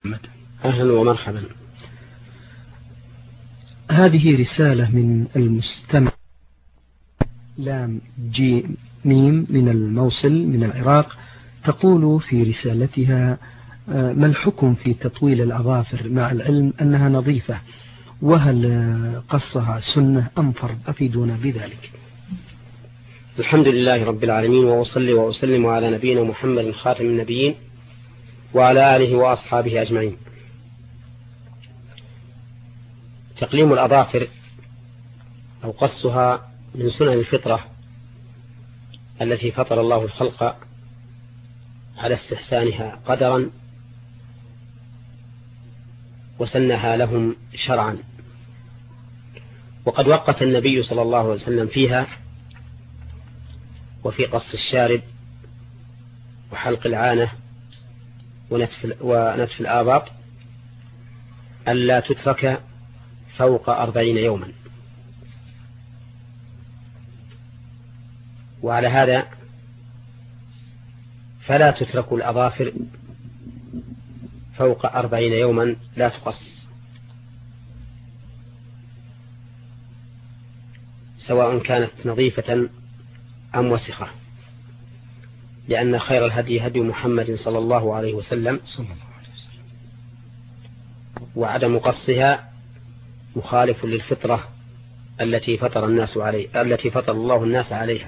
أهلا ومرحبا. هذه رسالة من المستمع لام جيم ميم من الموصل من العراق، تقول في رسالتها: ما الحكم في تطويل الأظافر مع العلم أنها نظيفة، وهل قصها سنة أم فرض؟ أفيدونا بذلك. الحمد لله رب العالمين، وأصلي وأسلم على نبينا محمد خاتم النبيين وعلى آله وأصحابه أجمعين. تقليم الأظافر أو قصها من سنن الفطرة التي فطر الله الخلق على استحسانها قدرا وسنها لهم شرعا، وقد وقت النبي صلى الله عليه وسلم فيها وفي قص الشارب وحلق العانة ونتف الآباط ألا تترك فوق 40 يوما. وعلى هذا فلا تترك الأظافر فوق 40 يوما، لا تقص، سواء كانت نظيفة أم وسخة، لأن خير الهدي هدي محمد صلى الله عليه وسلم، وعدم قصها مخالف للفطرة التي فطر الله الناس عليها.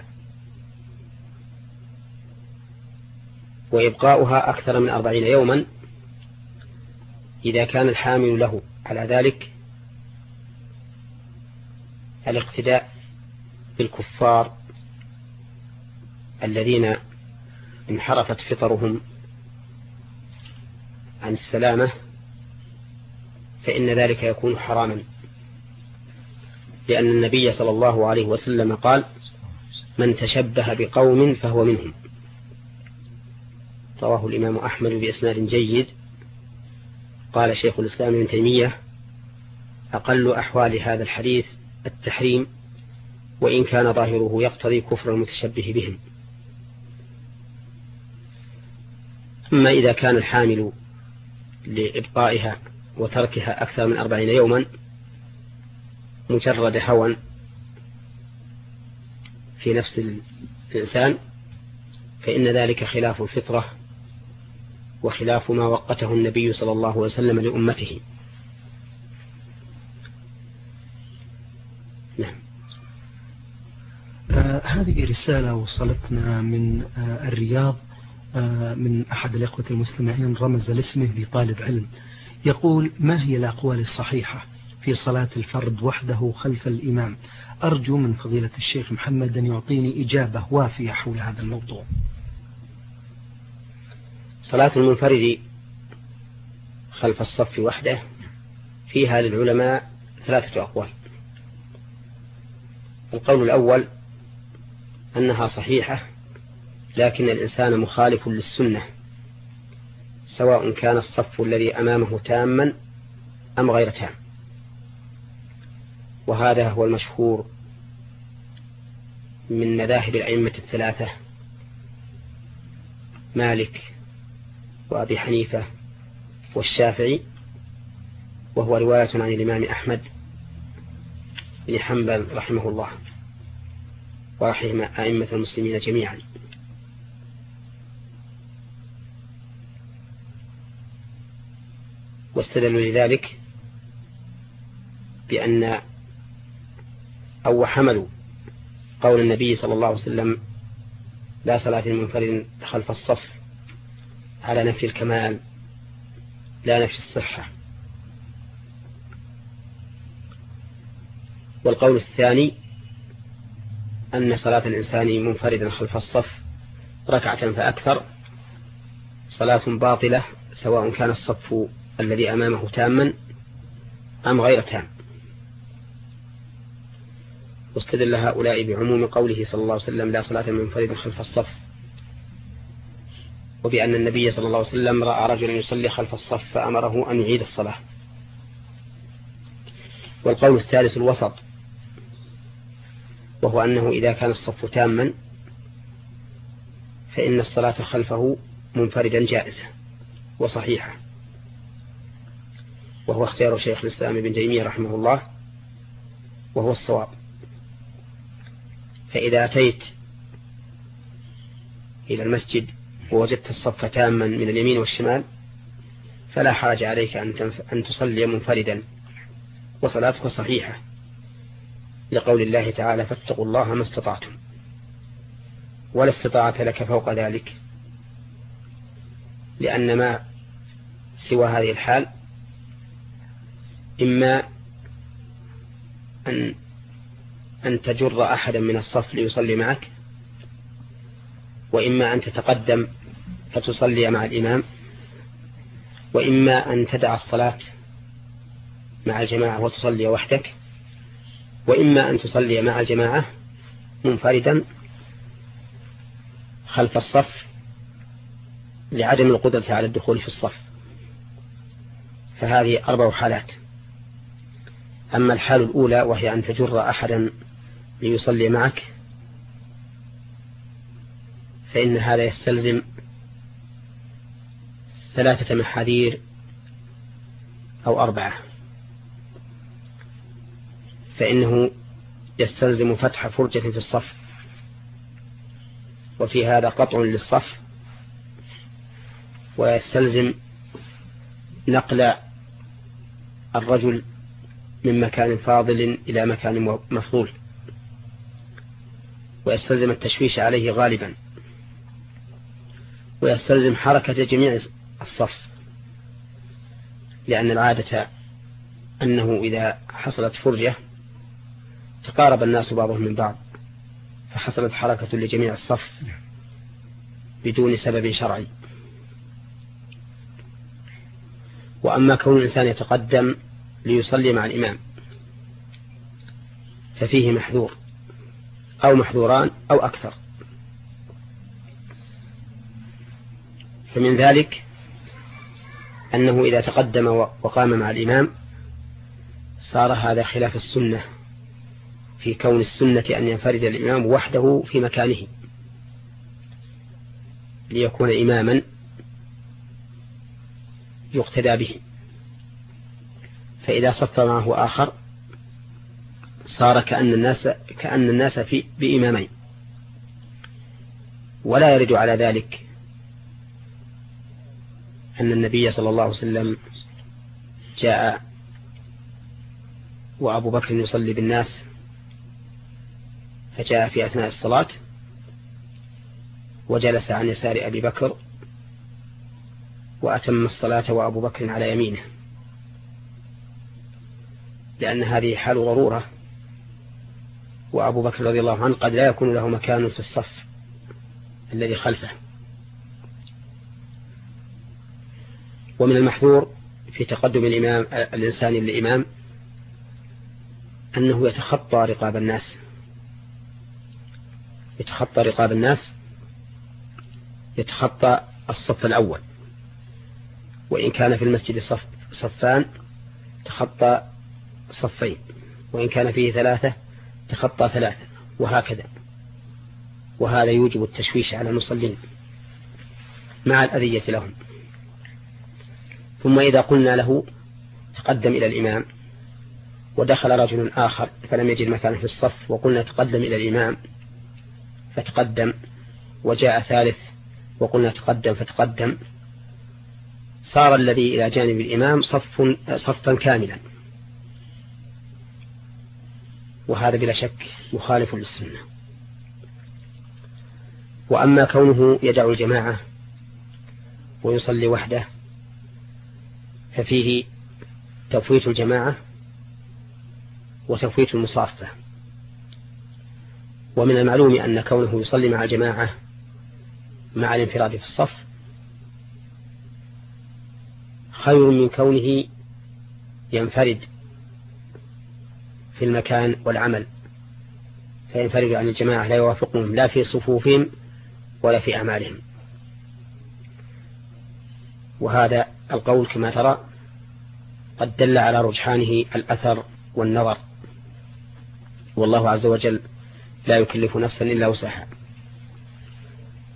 وإبقاؤها أكثر من 40 يوما إذا كان الحامل له على ذلك الاقتداء بالكفار الذين انحرفت فطرهم عن السلامة، فإن ذلك يكون حراما، لأن النبي صلى الله عليه وسلم قال: من تشبه بقوم فهو منهم. رواه الإمام أحمد بإسناد جيد. قال شيخ الإسلام ابن تيمية: أقل أحوال هذا الحديث التحريم، وإن كان ظاهره يقتضي كفر المتشبه بهم. أما إذا كان الحامل لإبقائها وتركها أكثر من 40 يوما مجرد هوى في نفس الإنسان، فإن ذلك خلاف الفطرة وخلاف ما وقته النبي صلى الله عليه وسلم لأمته. نعم. هذه رسالة وصلتنا من الرياض من أحد الإخوة المستمعين، رمز لاسمه بطالب علم، يقول: ما هي الأقوال الصحيحة في صلاة الفرد وحده خلف الإمام؟ أرجو من فضيلة الشيخ محمد أن يعطيني إجابة وافية حول هذا الموضوع. صلاة المنفرد خلف الصف وحده فيها للعلماء 3 أقوال. القول الأول أنها صحيحة، لكن الإنسان مخالف للسنة، سواء كان الصف الذي أمامه تاما أم غير تام، وهذا هو المشهور من مذاهب الأئمة 3: مالك وأبي حنيفة والشافعي، وهو رواية عن الإمام أحمد بن حنبل رحمه الله ورحم أئمة المسلمين جميعا. واستدلوا لذلك بأن أو حملوا قول النبي صلى الله عليه وسلم: لا صلاة لمنفرد خلف الصف، على نفي الكمال لا نفي الصحة. والقول الثاني أن صلاة الإنسان منفردا خلف الصف 1 ركعة فأكثر صلاة باطلة، سواء كان الصف الذي أمامه تاما أم غير تام. واستدل هؤلاء بعموم قوله صلى الله عليه وسلم: لا صلاة لمنفرد خلف الصف، وبأن النبي صلى الله عليه وسلم رأى رجلا يصلي خلف الصف فأمره أن يعيد الصلاة. والقول الثالث الوسط، وهو أنه إذا كان الصف تاما فإن الصلاة خلفه منفردا جائزة وصحيحة، وهو اختيار شيخ الإسلام ابن تيمية رحمه الله، وهو الصواب. فإذا أتيت إلى المسجد ووجدت الصف تاما من اليمين والشمال فلا حرج عليك أن تصلي منفردا، وصلاتك صحيحة، لقول الله تعالى: فاتقوا الله ما استطعتم، ولا استطاعت لك فوق ذلك، لأن ما سوى هذه الحال إما أن تجر أحدا من الصف ليصلي معك، وإما أن تتقدم فتصلي مع الإمام، وإما أن تدع الصلاة مع الجماعة وتصلي وحدك، وإما أن تصلي مع الجماعة منفردا خلف الصف لعدم القدرة على الدخول في الصف. فهذه 4 حالات. أما الحال الأولى وهي أن تجر أحدا ليصلي معك فإن هذا يستلزم 3 محاذير أو 4. فإنه يستلزم فتح فرجة في الصف، وفي هذا قطع للصف، ويستلزم نقل الرجل من مكان فاضل إلى مكان مفضول، ويستلزم التشويش عليه غالبا، ويستلزم حركة جميع الصف، لأن العادة أنه إذا حصلت فرجة تقارب الناس بعضهم من بعض، فحصلت حركة لجميع الصف بدون سبب شرعي. وأما كون الإنسان يتقدم ليصلي مع الإمام ففيه محذور أو محذوران أو أكثر. فمن ذلك أنه إذا تقدم وقام مع الإمام صار هذا خلاف السنة، في كون السنة أن ينفرد الإمام وحده في مكانه ليكون إماما يقتدى به. فإذا صف معه آخر صار كأن الناس بإمامين، ولا يرد على ذلك أن النبي صلى الله عليه وسلم جاء وأبو بكر يصلي بالناس، فجاء في أثناء الصلاة وجلس عن يسار أبي بكر وأتم الصلاة وأبو بكر على يمينه، لأن هذه حال ضرورة، وأبو بكر رضي الله عنه قد لا يكون له مكان في الصف الذي خلفه. ومن المحذور في تقدم الإنسان للإمام أنه يتخطى رقاب الناس، يتخطى الصف الأول، وإن كان في المسجد صفان تخطى صفين، وإن كان فيه 3 تخطى 3، وهكذا. وهذا يوجب التشويش على المصلين مع الأذية لهم. ثم إذا قلنا له تقدم إلى الإمام ودخل رجل آخر فلم يجد مكانه في الصف، وقلنا تقدم إلى الإمام فتقدم، وجاء ثالث وقلنا تقدم فتقدم، صار الذي إلى جانب الإمام صفا كاملا، وهذا بلا شك مخالف للسنة. وأما كونه يدع الجماعة ويصلي وحده ففيه تفويت الجماعة وتفويت المصافة. ومن المعلوم أن كونه يصلي مع الجماعة مع الانفراد في الصف خير من كونه ينفرد في المكان والعمل، فينفرد عن الجماعة لا يوافقهم لا في صفوفهم ولا في أعمالهم. وهذا القول كما ترى قد دل على رجحانه الأثر والنظر، والله عز وجل لا يكلف نفسا إلا وسعها.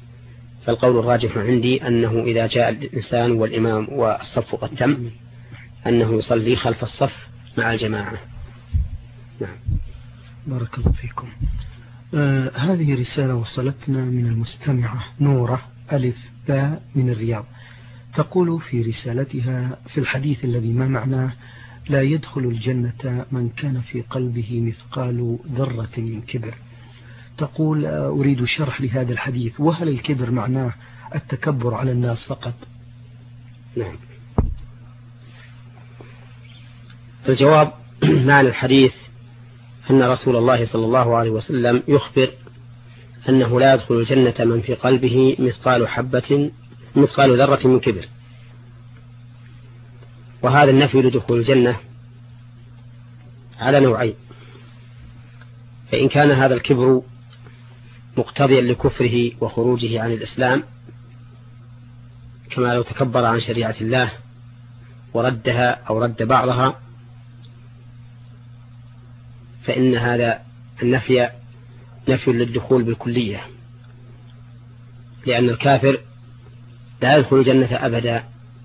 فالقول الراجح عندي أنه إذا جاء الإنسان والإمام والصف قد تم أنه يصلي خلف الصف مع الجماعة. نعم. بارك الله فيكم. هذه رسالة وصلتنا من المستمعة نورة ألف باء من الرياض، تقول في رسالتها: في الحديث الذي ما معناه لا يدخل الجنة من كان في قلبه مثقال ذرة من كبر. تقول: أريد شرح لهذا الحديث، وهل الكبر معناه التكبر على الناس فقط؟ نعم. الجواب: معنى الحديث أن رسول الله صلى الله عليه وسلم يخبر أنه لا يدخل الجنة من في قلبه مثقال ذرة من كبر. وهذا النفي لدخول الجنة على نوعين: فإن كان هذا الكبر مقتضيا لكفره وخروجه عن الإسلام، كما لو تكبر عن شريعة الله وردها أو رد بعضها، فإن هذا النفي نفي للدخول بالكلية، لأن الكافر لا يدخل الجنة أبدا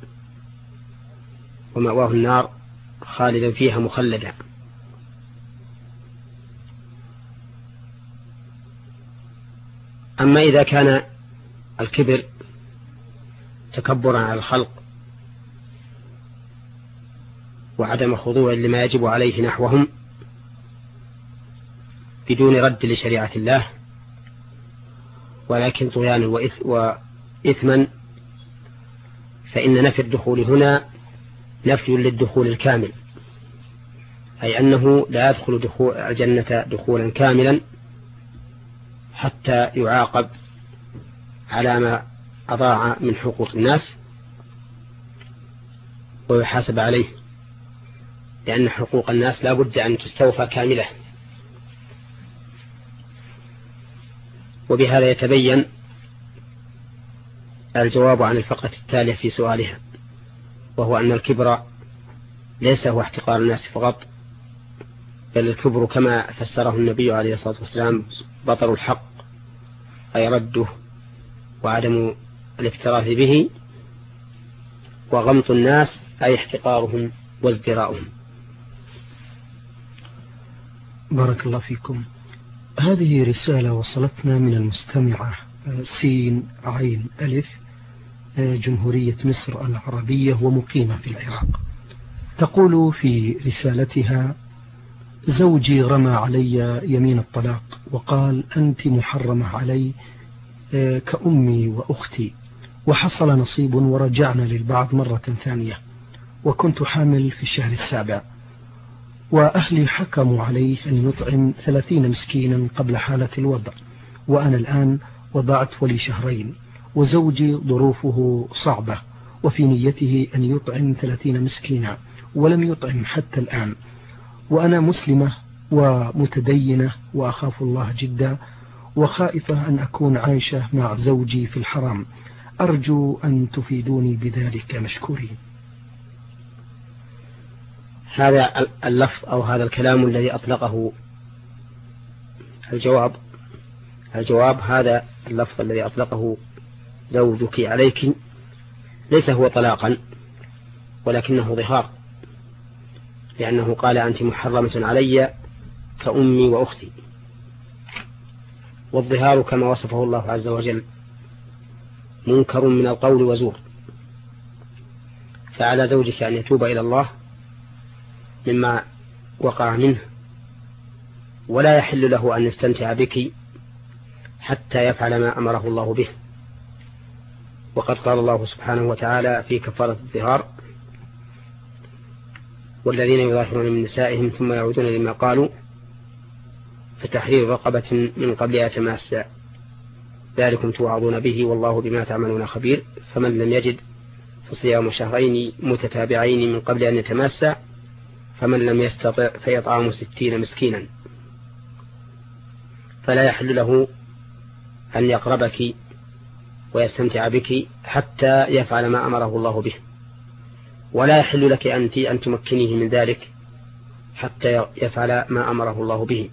ومأواه النار خالدا فيها مخلدا. أما إذا كان الكبر تكبرا على الخلق وعدم خضوع لما يجب عليه نحوهم بدون رد لشريعة الله، ولكن طغيانا وإثما، فإن نفي الدخول هنا نفي للدخول الكامل، أي أنه لا يدخل دخول الجنة دخولا كاملا حتى يعاقب على ما أضاع من حقوق الناس ويحاسب عليه، لأن حقوق الناس لا بد أن تستوفى كاملة. وبهذا يتبين الجواب عن الفقرة التالية في سؤالها، وهو أن الكبر ليس هو احتقار الناس فقط، بل الكبر كما فسره النبي عليه الصلاة والسلام بطر الحق، أي رده وعدم الاكتراث به، وغمط الناس أي احتقارهم وازدراؤهم. بارك الله فيكم. هذه رسالة وصلتنا من المستمعة سين عين ألف، جمهورية مصر العربية ومقيمة في العراق. تقول في رسالتها: زوجي رمى علي يمين الطلاق وقال: أنت محرمة علي كأمي وأختي، وحصل نصيب ورجعنا للبعض مرة ثانية، وكنت حامل في الشهر السابع، وأهلي حكموا عليه أن يطعم 30 مسكينا قبل حالة الوضع، وأنا الآن وضعت ولي شهرين، وزوجي ظروفه صعبة وفي نيته أن يطعم 30 مسكينا ولم يطعم حتى الآن، وأنا مسلمة ومتدينة وأخاف الله جدا، وخائفة أن أكون عايشة مع زوجي في الحرام، أرجو أن تفيدوني بذلك مشكورين. هذا اللفظ أو هذا الكلام الذي أطلقه الجواب هذا اللفظ الذي أطلقه زوجك عليك ليس هو طلاقا، ولكنه ظهار، لأنه قال: أنت محرمة علي كأمي وأختي. والظهار كما وصفه الله عز وجل منكر من القول وزور، فعلى زوجك أن يتوب إلى الله مما وقع منه، ولا يحل له أن يستمتع بك حتى يفعل ما أمره الله به. وقد قال الله سبحانه وتعالى في كفارة الظهار: والذين يظاهرون من نسائهم ثم يعودون لما قالوا فتحرير رقبة من قبل أن يتماسا، ذلكم توعظون به والله بما تعملون خبير، فمن لم يجد فصيام شهرين متتابعين من قبل أن يتماسا، فمن لم يستطع فيطعم 60 مسكينا. فلا يحل له أن يقربك ويستمتع بك حتى يفعل ما أمره الله به، ولا يحل لك أنت أن تمكنيه من ذلك حتى يفعل ما أمره الله به.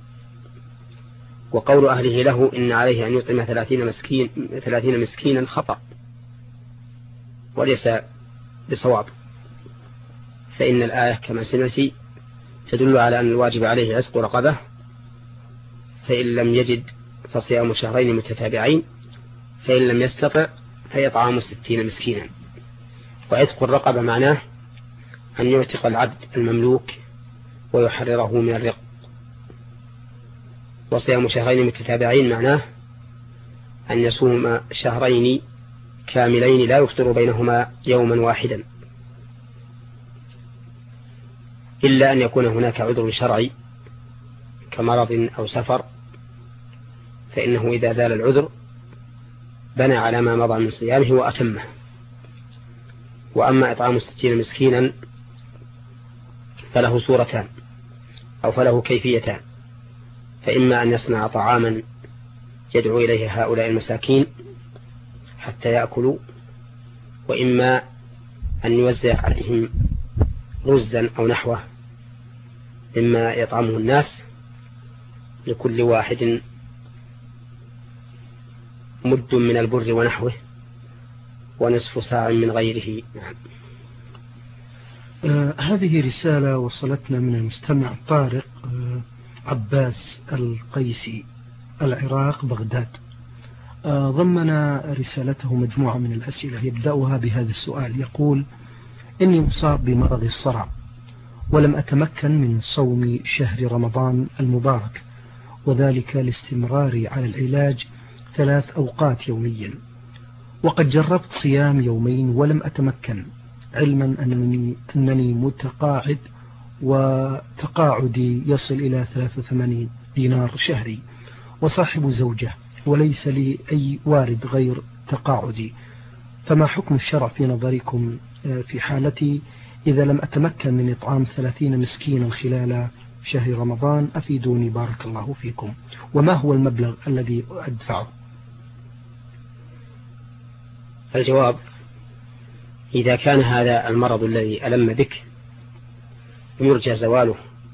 وقول أهله له إن عليه أن يطعم 30 مسكينا خطأ وليس بصواب، فإن الآية كما سمعت تدل على أن الواجب عليه عتق رقبة، فإن لم يجد فصيام شهرين متتابعين، فإن لم يستطع فإطعام 60 مسكينا. وعتق الرقبة معناه أن يعتق العبد المملوك ويحرره من الرق. وصيام شهرين متتابعين معناه أن يصوم شهرين كاملين لا يفطر بينهما يوما واحدا، إلا أن يكون هناك عذر شرعي كمرض أو سفر، فإنه إذا زال العذر بنى على ما مضى من صيامه وأتمه. وأما إطعام 60 مسكينا فله صورتان أو فله كيفيتان، فإما أن يصنع طعاما يدعو إليه هؤلاء المساكين حتى يأكلوا، وإما أن يوزع عليهم رزا أو نحوه مما يطعمه الناس، لكل واحد مد من البر ونحوه ونصف ساع من غيره. هذه رسالة وصلتنا من المستمع طارق عباس القيسي، العراق، بغداد. ضمن رسالته مجموعة من الأسئلة يبدأها بهذا السؤال، يقول: إني مصاب بمرض الصرع ولم أتمكن من صوم شهر رمضان المبارك، وذلك لاستمراري على العلاج 3 أوقات يوميا، وقد جربت صيام يومين ولم أتمكن، علما أنني متقاعد وتقاعدي يصل إلى 83 دينار شهري، وصاحب زوجة، وليس لي أي وارد غير تقاعدي، فما حكم الشرع في نظركم في حالتي إذا لم أتمكن من إطعام 30 مسكينا خلال شهر رمضان؟ أفيدوني بارك الله فيكم، وما هو المبلغ الذي أدفعه؟ الجواب: إذا كان هذا المرض الذي ألم بك يرجى زواله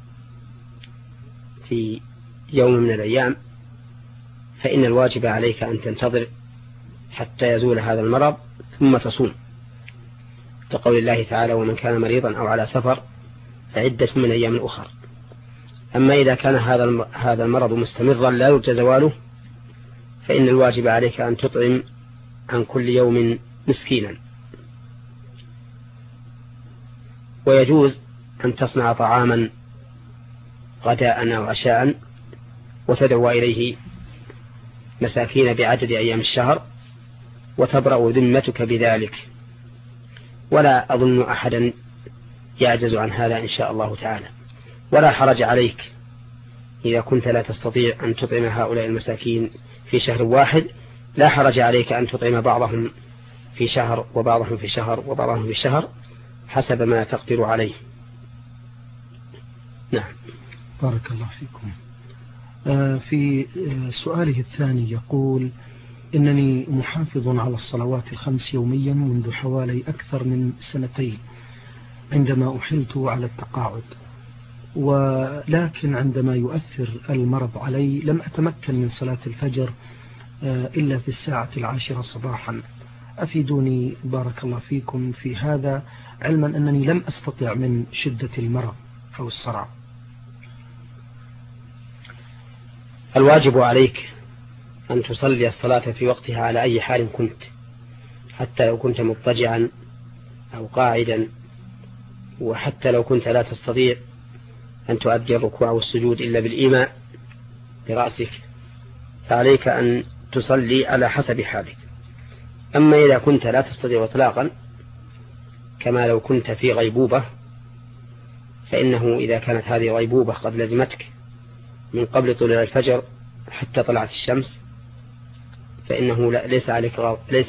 في يوم من الأيام، فإن الواجب عليك أن تنتظر حتى يزول هذا المرض ثم تصوم، كقول الله تعالى: ومن كان مريضا أو على سفر فعدة من أيام أخر. أما إذا كان هذا المرض مستمرا لا يرجى زواله، فإن الواجب عليك أن تطعم عن كل يوم مسكينا. ويجوز أن تصنع طعاما غداء أو عشاء وتدعو إليه مساكين بعدد أيام الشهر، وتبرأ ذمتك بذلك، ولا أظن أحدا يعجز عن هذا إن شاء الله تعالى. ولا حرج عليك إذا كنت لا تستطيع أن تطعم هؤلاء المساكين في شهر واحد، لا حرج عليك أن تطعم بعضهم في شهر وبعضهم في شهر وبعضهم في شهر حسب ما تقدر عليه. نعم. بارك الله فيكم. في سؤاله الثاني يقول: إنني محافظ على الصلوات الخمس يوميا منذ حوالي أكثر من 2 سنين عندما أحلت على التقاعد، ولكن عندما يؤثر المرض علي لم أتمكن من صلاة الفجر إلا في 10 صباحا. أفيدوني بارك الله فيكم في هذا، علما أنني لم أستطع من شدة المرض أو الصرع. الواجب عليك أن تصلي الصلاة في وقتها على أي حال كنت، حتى لو كنت مضطجعا أو قاعدا، وحتى لو كنت لا تستطيع أن تؤدي الركوع والسجود إلا بالإيماء برأسك، فعليك أن تصلي على حسب حالك. أما إذا كنت لا تستطيع إطلاقا، كما لو كنت في غيبوبة، فإنه إذا كانت هذه الغيبوبة قد لزمتك من قبل طلوع الفجر حتى طلعت الشمس، فإنه ليس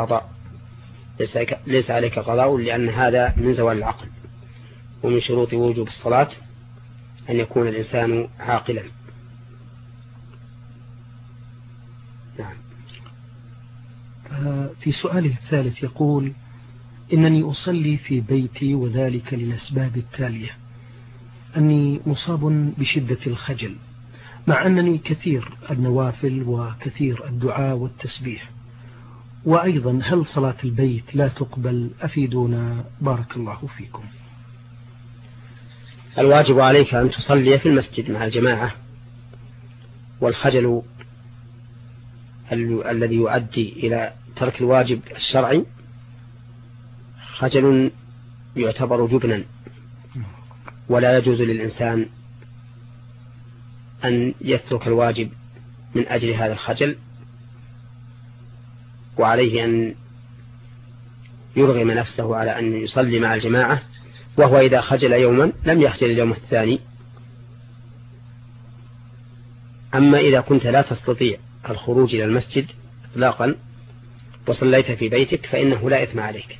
عليك قضاء، لأن هذا من زوال العقل، ومن شروط وجوب الصلاة أن يكون الإنسان عاقلا. نعم. في سؤاله الثالث يقول: إنني أصلي في بيتي، وذلك للأسباب التالية: أني مصاب بشدة الخجل، مع أنني كثير النوافل وكثير الدعاء والتسبيح. وأيضا هل صلاة البيت لا تقبل؟ أفيدونا بارك الله فيكم. الواجب عليك أن تصلي في المسجد مع الجماعة، والخجل الذي يؤدي إلى ترك الواجب الشرعي خجل يعتبر جبنا، ولا يجوز للإنسان أن يترك الواجب من أجل هذا الخجل، وعليه أن يرغم نفسه على أن يصلي مع الجماعة، وهو إذا خجل يوما لم يخجل اليوم الثاني. أما إذا كنت لا تستطيع الخروج إلى المسجد إطلاقا وصليت في بيتك فإنه لا إثم عليك،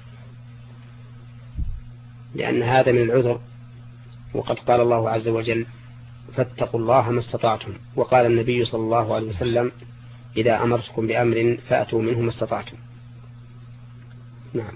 لأن هذا من العذر، وقد قال الله عز وجل: فاتقوا الله ما استطعتم. وقال النبي صلى الله عليه وسلم: إذا أمرتكم بأمر فأتوا منه ما استطعتم. نعم.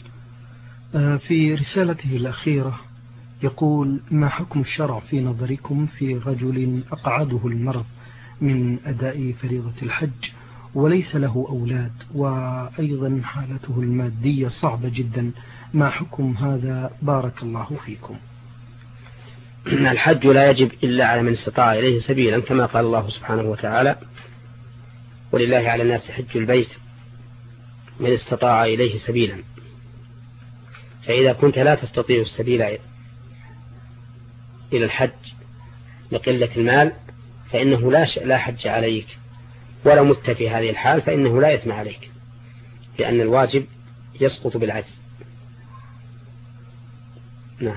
في رسالته الأخيرة يقول: ما حكم الشرع في نظركم في رجل أقعده المرض من أداء فريضة الحج وليس له أولاد، وأيضا حالته المادية صعبة جدا، ما حكم هذا بارك الله فيكم؟ الحج لا يجب إلا على من استطاع إليه سبيلا، كما قال الله سبحانه وتعالى: ولله على الناس حج البيت من استطاع إليه سبيلا. فإذا كنت لا تستطيع السبيل إلى الحج لقلة المال فإنه لا حج عليك، ولو مت في هذه الحال فإنه لا إثم عليك، لأن الواجب يسقط بالعجز. نعم.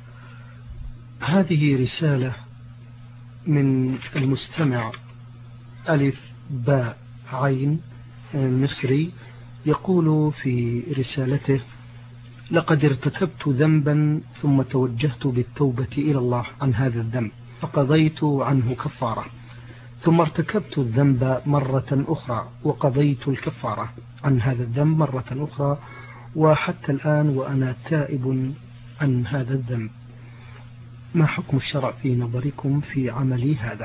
هذه رسالة من المستمع ألف باء عين مصري، يقول في رسالته: لقد ارتكبت ذنبا ثم توجهت بالتوبة إلى الله عن هذا الذنب فقضيت عنه كفارة، ثم ارتكبت الذنب مرة أخرى وقضيت الكفارة عن هذا الذنب مرة أخرى، وحتى الآن وأنا تائب عن هذا الذنب، ما حكم الشرع في نظركم في عملي هذا؟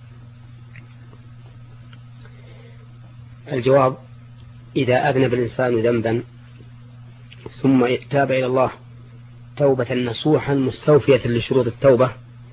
الجواب: إذا أذنب الإنسان ذنبا ثم تاب إلى الله توبة نصوحا مستوفية لشروط التوبة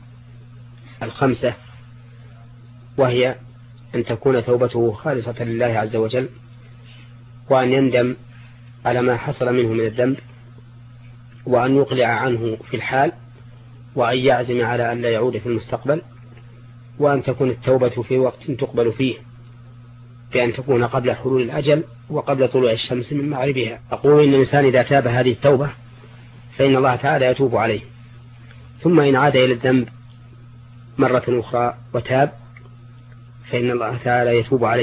5، وهي أن تكون توبته خالصة لله عز وجل، وأن يندم على ما حصل منه من الذنب، وأن يقلع عنه في الحال، وأن يعزم على أن لا يعود في المستقبل، وأن تكون التوبة في وقت تقبل فيه، بأن تكون قبل حلول الأجل وقبل طلوع الشمس من مغربها. أقول إن الإنسان إذا تاب هذه التوبة فإن الله تعالى يتوب عليه، ثم إن عاد إلى الذنب مرة أخرى وتاب فإن الله تعالى يتوب عليه،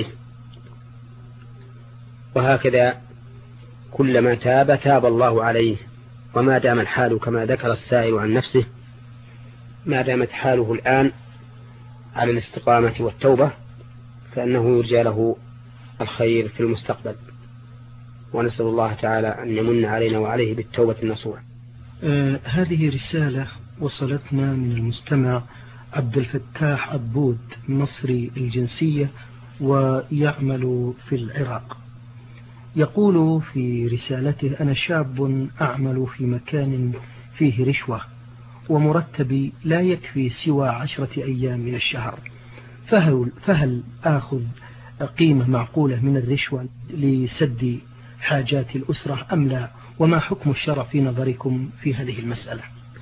وهكذا كلما تاب تاب الله عليه. وما دام الحال كما ذكر السائل عن نفسه، ما دامت حاله الآن على الاستقامة والتوبة فإنه يرجى له الخير في المستقبل، ونسأل الله تعالى أن يمن علينا وعليه بالتوبة النصوح. هذه رسالة وصلتنا من المستمع عبد الفتاح عبود، مصري الجنسية ويعمل في العراق. يقول في رسالته: أنا شاب أعمل في مكان فيه رشوة، ومرتبي لا يكفي سوى 10 أيام من الشهر، فهل آخذ قيمة معقولة من الرشوة لسد حاجات الأسرة أم لا؟ وما حكم الشرع في نظركم في هذه المسألة؟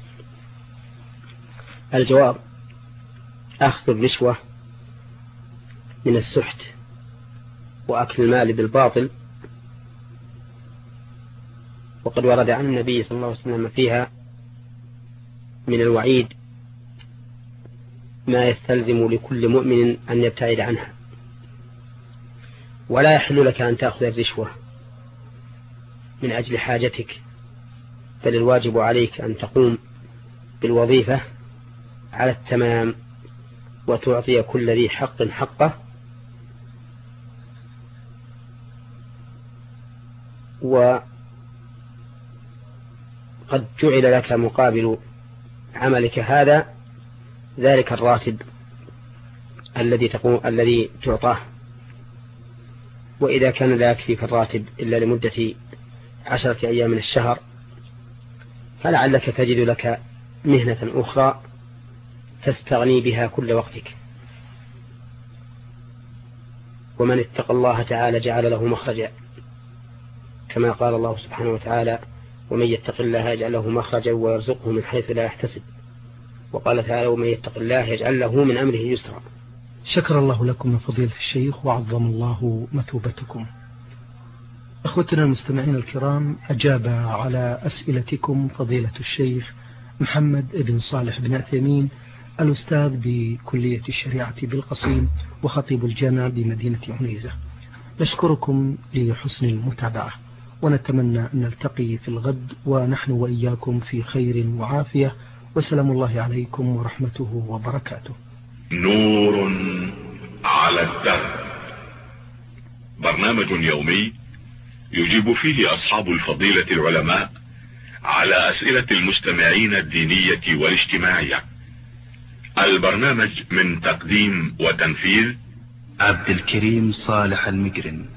الجواب: أخذ الرشوة من السحت وأكل المال بالباطل، وقد ورد عن النبي صلى الله عليه وسلم فيها من الوعيد ما يستلزم لكل مؤمن أن يبتعد عنها. ولا يحل لك أن تأخذ الرشوة من أجل حاجتك، بل الواجب عليك أن تقوم بالوظيفة على التمام وتعطي كل ذي حق حقه، وقد جعل لك مقابل عملك هذا ذلك الراتب الذي تعطاه. وإذا كان لا يكفيك الراتب إلا لمدة 10 أيام من الشهر، فلعلك تجد لك مهنة أخرى تستغني بها كل وقتك. ومن اتقى الله تعالى جعل له مخرجا، كما قال الله سبحانه وتعالى: ومن يتق الله يجعل له مخرجا ويرزقه من حيث لا يحتسب. وقال تعالى: ومن يتق الله يجعل له من أمره يسرا. شكر الله لكم من فضيلة الشيخ وعظم الله مثوبتكم. أخوتنا المستمعين الكرام، أجاب على أسئلتكم فضيلة الشيخ محمد بن صالح بن عثيمين، الأستاذ بكلية الشريعة بالقصيم وخطيب الجامع بمدينة عنيزة. نشكركم لحسن المتابعة، ونتمنى أن نلتقي في الغد ونحن وإياكم في خير وعافية، وسلام الله عليكم ورحمته وبركاته. نور على الدرب، برنامج يومي يجيب فيه أصحاب الفضيلة العلماء على أسئلة المستمعين الدينية والاجتماعية. البرنامج من تقديم وتنفيذ عبد الكريم صالح المجرم.